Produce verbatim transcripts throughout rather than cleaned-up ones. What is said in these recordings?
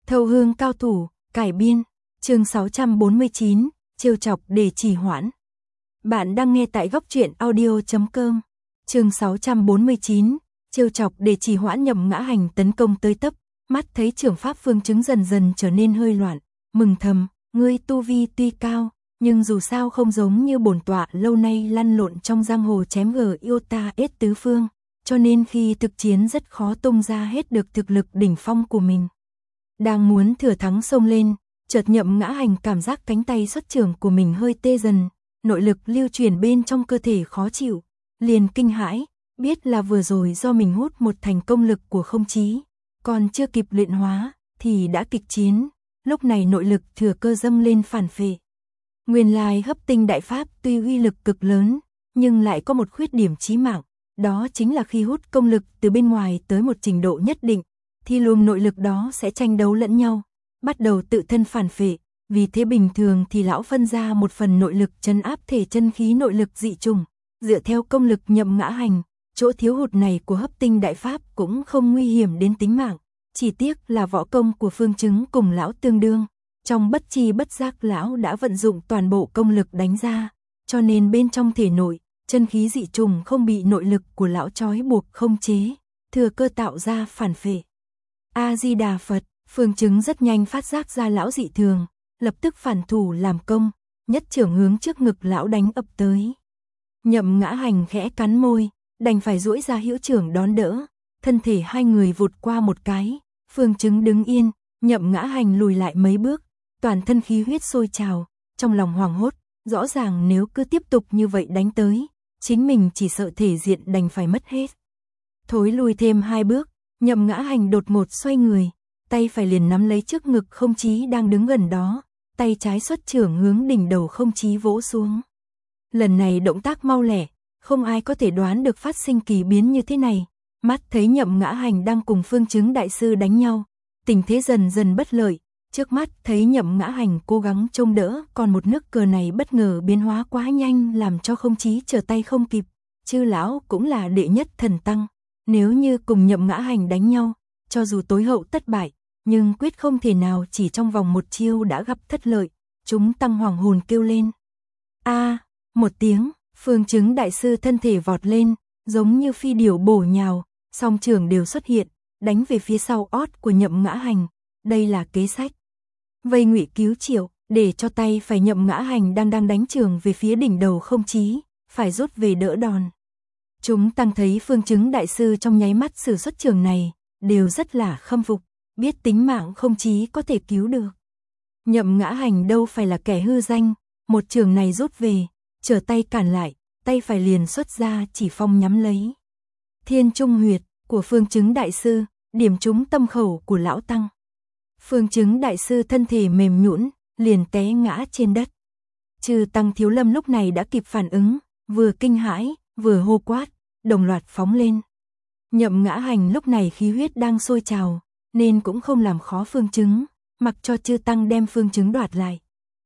Thâu hương cao thủ, cải biên, chương sáu trăm bốn mươi chín, trêu chọc để trì hoãn. Bạn đang nghe tại góc truyện audio chấm com. Chương sáu trăm bốn mươi chín, trêu chọc để trì hoãn. Nhậm Ngã Hành tấn công tới tấp, mắt thấy trưởng pháp phương chứng dần dần trở nên hơi loạn, mừng thầm, ngươi tu vi tuy cao, nhưng dù sao không giống như bổn tọa lâu nay lăn lộn trong giang hồ chém gờ yêu ta ết tứ phương, cho nên khi thực chiến rất khó tung ra hết được thực lực đỉnh phong của mình. Đang muốn thừa thắng xông lên, chợt Nhậm Ngã Hành cảm giác cánh tay xuất trưởng của mình hơi tê dần, nội lực lưu chuyển bên trong cơ thể khó chịu, liền kinh hãi, biết là vừa rồi do mình hút một thành công lực của không chí, còn chưa kịp luyện hóa thì đã kịch chiến, lúc này nội lực thừa cơ dâng lên phản phệ. Nguyên lai Hấp Tinh Đại Pháp tuy uy lực cực lớn, nhưng lại có một khuyết điểm chí mạng, đó chính là khi hút công lực từ bên ngoài tới một trình độ nhất định, thì luồng nội lực đó sẽ tranh đấu lẫn nhau, bắt đầu tự thân phản phệ, vì thế bình thường thì lão phân ra một phần nội lực trấn áp thể chân khí nội lực dị trùng, dựa theo công lực Nhậm Ngã Hành, chỗ thiếu hụt này của Hấp Tinh Đại Pháp cũng không nguy hiểm đến tính mạng, chỉ tiếc là võ công của phương chứng cùng lão tương đương, trong bất chi bất giác lão đã vận dụng toàn bộ công lực đánh ra, cho nên bên trong thể nội, chân khí dị trùng không bị nội lực của lão trói buộc không chế, thừa cơ tạo ra phản phệ. A Di Đà Phật, phương chứng rất nhanh phát giác ra lão dị thường, lập tức phản thủ làm công, nhất trưởng hướng trước ngực lão đánh ập tới. Nhậm Ngã Hành khẽ cắn môi, đành phải duỗi ra hữu trưởng đón đỡ, thân thể hai người vụt qua một cái, phương chứng đứng yên, Nhậm Ngã Hành lùi lại mấy bước, toàn thân khí huyết sôi trào, trong lòng hoảng hốt, rõ ràng nếu cứ tiếp tục như vậy đánh tới, chính mình chỉ sợ thể diện đành phải mất hết. Thối lùi thêm hai bước, Nhậm Ngã Hành đột ngột xoay người, tay phải liền nắm lấy trước ngực không chí đang đứng gần đó, tay trái xuất trưởng hướng đỉnh đầu không chí vỗ xuống. Lần này động tác mau lẹ, không ai có thể đoán được phát sinh kỳ biến như thế này, mắt thấy Nhậm Ngã Hành đang cùng phương chứng đại sư đánh nhau, tình thế dần dần bất lợi, trước mắt thấy Nhậm Ngã Hành cố gắng trông đỡ, còn một nước cờ này bất ngờ biến hóa quá nhanh làm cho không chí trở tay không kịp, chư lão cũng là đệ nhất thần tăng, nếu như cùng Nhậm Ngã Hành đánh nhau, cho dù tối hậu tất bại, nhưng quyết không thể nào chỉ trong vòng một chiêu đã gặp thất lợi, chúng tăng hoàng hồn kêu lên. A, một tiếng, phương chứng đại sư thân thể vọt lên, giống như phi điểu bổ nhào, song trưởng đều xuất hiện, đánh về phía sau ót của Nhậm Ngã Hành, đây là kế sách. Vây ngụy cứu triệu, để cho tay phải Nhậm Ngã Hành đang đang đánh trường về phía đỉnh đầu không chí, phải rút về đỡ đòn. Chúng tăng thấy phương chứng đại sư trong nháy mắt sử xuất trường này, đều rất là khâm phục, biết tính mạng không chí có thể cứu được. Nhậm Ngã Hành đâu phải là kẻ hư danh, một trường này rút về, trở tay cản lại, tay phải liền xuất ra chỉ phong nhắm lấy. Thiên Trung Huyệt của phương chứng đại sư, điểm trúng tâm khẩu của lão tăng. Phương chứng đại sư thân thể mềm nhũn, liền té ngã trên đất. Chư tăng Thiếu Lâm lúc này đã kịp phản ứng, vừa kinh hãi, vừa hô quát, đồng loạt phóng lên. Nhậm Ngã Hành lúc này khí huyết đang sôi trào, nên cũng không làm khó phương chứng, mặc cho chư tăng đem phương chứng đoạt lại.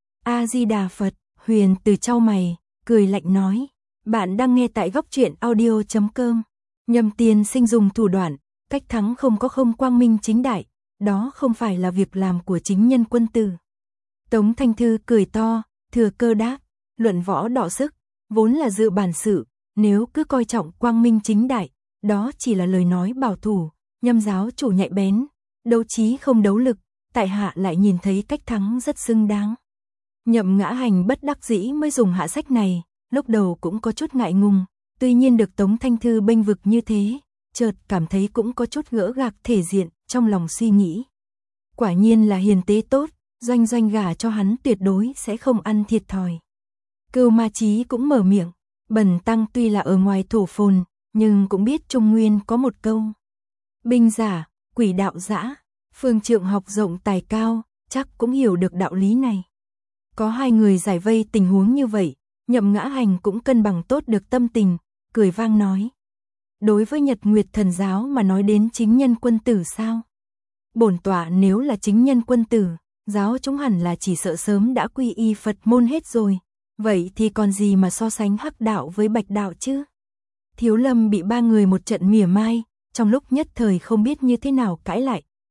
A Di Đà Phật, Huyền từ chau mày, cười lạnh nói, bạn đang nghe tại góc truyện audio chấm com. Nhậm tiên sinh dùng thủ đoạn, cách thắng không có không quang minh chính đại, đó không phải là việc làm của chính nhân quân tử. Tống Thanh Thư cười to, thừa cơ đáp, luận võ đọ sức, vốn là dự bản sự, nếu cứ coi trọng quang minh chính đại, đó chỉ là lời nói bảo thủ, Nhâm giáo chủ nhạy bén, đấu trí không đấu lực, tại hạ lại nhìn thấy cách thắng rất xứng đáng. Nhậm Ngã Hành bất đắc dĩ mới dùng hạ sách này, lúc đầu cũng có chút ngại ngùng, tuy nhiên được Tống Thanh Thư bênh vực như thế, chợt cảm thấy cũng có chút gỡ gạc thể diện, trong lòng suy nghĩ. Quả nhiên là hiền tế tốt, doanh doanh gả cho hắn tuyệt đối sẽ không ăn thiệt thòi. Cưu Ma Chí cũng mở miệng, Bần tăng tuy là ở ngoài thổ phồn, nhưng cũng biết Trung Nguyên có một câu. Binh giả, quỷ đạo dã, phương trượng học rộng tài cao, chắc cũng hiểu được đạo lý này. Có hai người giải vây tình huống như vậy, Nhậm Ngã Hành cũng cân bằng tốt được tâm tình, cười vang nói. Đối với Nhật Nguyệt Thần Giáo mà nói đến chính nhân quân tử sao? Bổn tọa nếu là chính nhân quân tử, giáo chúng hẳn là chỉ sợ sớm đã quy y Phật môn hết rồi, vậy thì còn gì mà so sánh hắc đạo với bạch đạo chứ? Thiếu Lâm bị ba người một trận mỉa mai, trong lúc nhất thời không biết như thế nào cãi lại,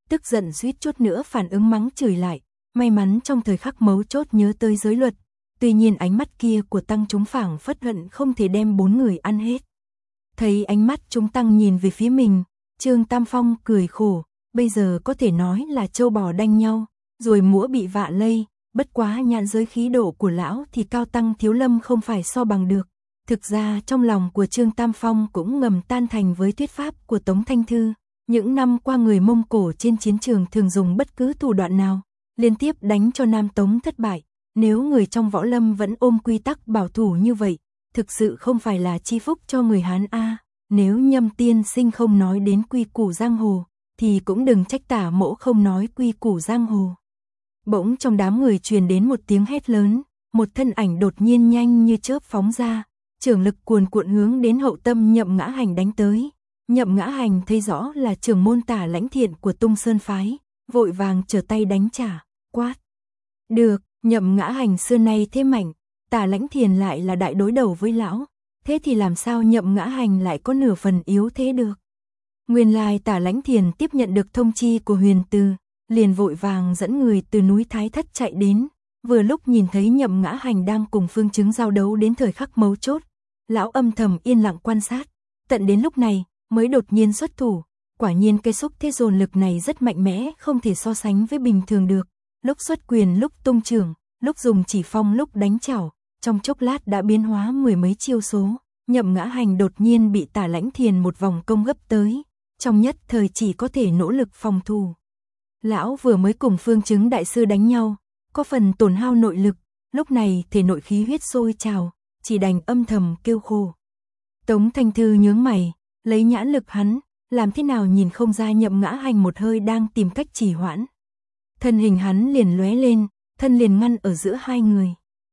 tức giận suýt chút nữa phản ứng mắng chửi lại, may mắn trong thời khắc mấu chốt nhớ tới giới luật, tuy nhiên ánh mắt kia của tăng chúng phảng phất hận không thể đem bốn người ăn hết. Thấy ánh mắt chúng tăng nhìn về phía mình, Trương Tam Phong cười khổ, bây giờ có thể nói là trâu bò đanh nhau, rồi múa bị vạ lây, bất quá nhãn giới khí độ của lão thì cao tăng thiếu lâm không phải so bằng được. Thực ra trong lòng của Trương Tam Phong cũng ngầm tan thành với thuyết pháp của Tống Thanh Thư, những năm qua người Mông Cổ trên chiến trường thường dùng bất cứ thủ đoạn nào, liên tiếp đánh cho Nam Tống thất bại, nếu người trong võ lâm vẫn ôm quy tắc bảo thủ như vậy, thực sự không phải là chi phúc cho người Hán A. Nếu Nhâm tiên sinh không nói đến quy củ giang hồ, thì cũng đừng trách Tả Mỗ không nói quy củ giang hồ. Bỗng trong đám người truyền đến một tiếng hét lớn, một thân ảnh đột nhiên nhanh như chớp phóng ra, trưởng lực cuồn cuộn hướng đến hậu tâm Nhậm Ngã Hành đánh tới. Nhậm Ngã Hành thấy rõ là trưởng môn Tả Lãnh Thiện của Tung Sơn phái, vội vàng trở tay đánh trả, quát. Được, Nhậm Ngã Hành xưa nay thế mạnh, Tả Lãnh Thiện lại là đại đối đầu với lão, thế thì làm sao Nhậm Ngã Hành lại có nửa phần yếu thế được. Nguyên lai Tả Lãnh Thiện tiếp nhận được thông chi của Huyền Từ, liền vội vàng dẫn người từ núi Thái Thất chạy đến, vừa lúc nhìn thấy Nhậm Ngã Hành đang cùng Phương Chứng giao đấu đến thời khắc mấu chốt, lão âm thầm yên lặng quan sát, tận đến lúc này mới đột nhiên xuất thủ, quả nhiên cây xúc thế dồn lực này rất mạnh mẽ, không thể so sánh với bình thường được, lúc xuất quyền lúc tung trưởng, lúc dùng chỉ phong lúc đánh chảo, trong chốc lát đã biến hóa mười mấy chiêu số. Nhậm Ngã Hành đột nhiên bị Tả Lãnh Thiền một vòng công gấp tới, trong nhất thời chỉ có thể nỗ lực phòng thủ. Lão vừa mới cùng Phương Chứng đại sư đánh nhau, có phần tổn hao nội lực, lúc này thể nội khí huyết sôi trào, chỉ đành âm thầm kêu khổ. Tống Thanh Thư nhướng mày, lấy nhãn lực hắn, làm thế nào nhìn không ra Nhậm Ngã Hành một hơi đang tìm cách trì hoãn. Thân hình hắn liền lóe lên, thân liền ngăn ở giữa hai người.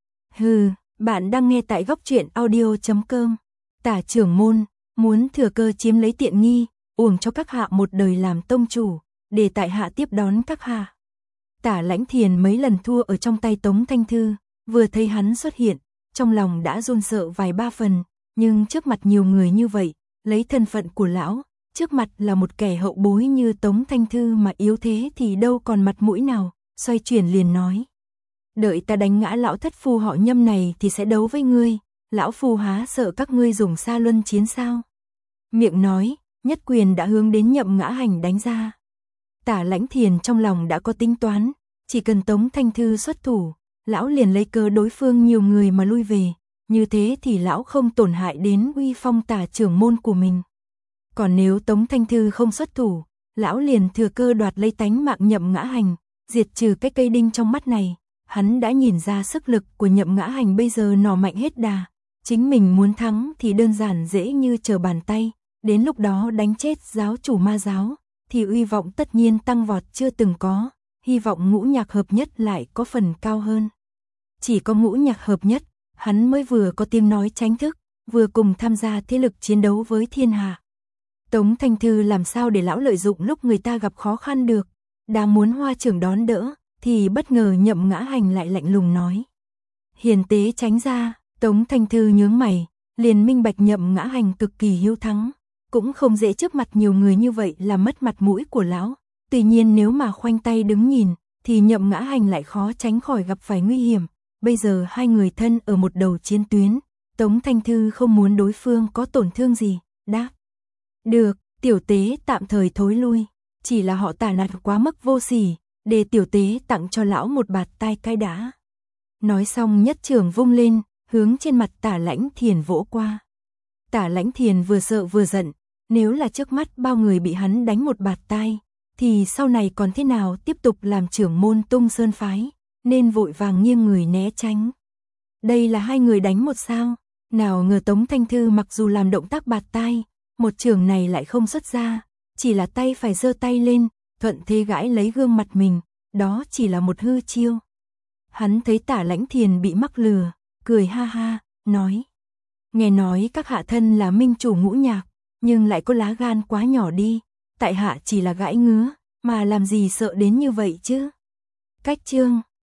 Hừ, bạn đang nghe tại góc truyện audio chấm com. Tả trưởng môn, muốn thừa cơ chiếm lấy tiện nghi, uổng cho các hạ một đời làm tông chủ, để tại hạ tiếp đón các hạ. Tả Lãnh Thiền mấy lần thua ở trong tay Tống Thanh Thư, vừa thấy hắn xuất hiện, trong lòng đã run sợ vài ba phần, nhưng trước mặt nhiều người như vậy, lấy thân phận của lão, trước mặt là một kẻ hậu bối như Tống Thanh Thư mà yếu thế thì đâu còn mặt mũi nào, xoay chuyển liền nói. Đợi ta đánh ngã lão thất phu họ Nhâm này thì sẽ đấu với ngươi, lão phu há sợ các ngươi dùng xa luân chiến sao. Miệng nói, nhất quyền đã hướng đến Nhậm Ngã Hành đánh ra. Tả Lãnh Thiền trong lòng đã có tính toán, chỉ cần Tống Thanh Thư xuất thủ, lão liền lấy cơ đối phương nhiều người mà lui về, như thế thì lão không tổn hại đến uy phong Tả trưởng môn của mình. Còn nếu Tống Thanh Thư không xuất thủ, lão liền thừa cơ đoạt lấy tánh mạng Nhậm Ngã Hành, diệt trừ cái cây đinh trong mắt này. Hắn đã nhìn ra sức lực của Nhậm Ngã Hành bây giờ nỏ mạnh hết đà, chính mình muốn thắng thì đơn giản dễ như trở bàn tay, đến lúc đó đánh chết giáo chủ ma giáo, thì uy vọng tất nhiên tăng vọt chưa từng có, hy vọng ngũ nhạc hợp nhất lại có phần cao hơn. Chỉ có ngũ nhạc hợp nhất, hắn mới vừa có tiếng nói tránh thức, vừa cùng tham gia thế lực chiến đấu với thiên hạ. Tống Thanh Thư làm sao để lão lợi dụng lúc người ta gặp khó khăn được, đang muốn Hoa trưởng đón đỡ, thì bất ngờ Nhậm Ngã Hành lại lạnh lùng nói. Hiền tế tránh ra, Tống Thanh Thư nhướng mày, liền minh bạch Nhậm Ngã Hành cực kỳ hiếu thắng, cũng không dễ trước mặt nhiều người như vậy làm mất mặt mũi của lão, tuy nhiên nếu mà khoanh tay đứng nhìn, thì Nhậm Ngã Hành lại khó tránh khỏi gặp phải nguy hiểm, bây giờ hai người thân ở một đầu chiến tuyến, Tống Thanh Thư không muốn đối phương có tổn thương gì, đáp. Được, tiểu tế tạm thời thối lui, chỉ là họ Tả nạt quá mức vô sỉ, để tiểu tế tặng cho lão một bạt tai cái đã. Nói xong nhất trường vung lên, hướng trên mặt Tả Lãnh Thiền vỗ qua. Tả Lãnh Thiền vừa sợ vừa giận, nếu là trước mắt bao người bị hắn đánh một bạt tai, thì sau này còn thế nào tiếp tục làm trưởng môn Tung Sơn phái, nên vội vàng nghiêng người né tránh. Đây là hai người đánh một sao, nào ngờ Tống Thanh Thư mặc dù làm động tác bạt tai, một trường này lại không xuất ra, chỉ là tay phải giơ tay lên, thuận thế gãi lấy gương mặt mình, đó chỉ là một hư chiêu. Hắn thấy Tả Lãnh Thiền bị mắc lừa, cười ha ha, nói. Nghe nói các hạ thân là minh chủ ngũ nhạc, nhưng lại có lá gan quá nhỏ đi, tại hạ chỉ là gãi ngứa, mà làm gì sợ đến như vậy chứ. Cách chương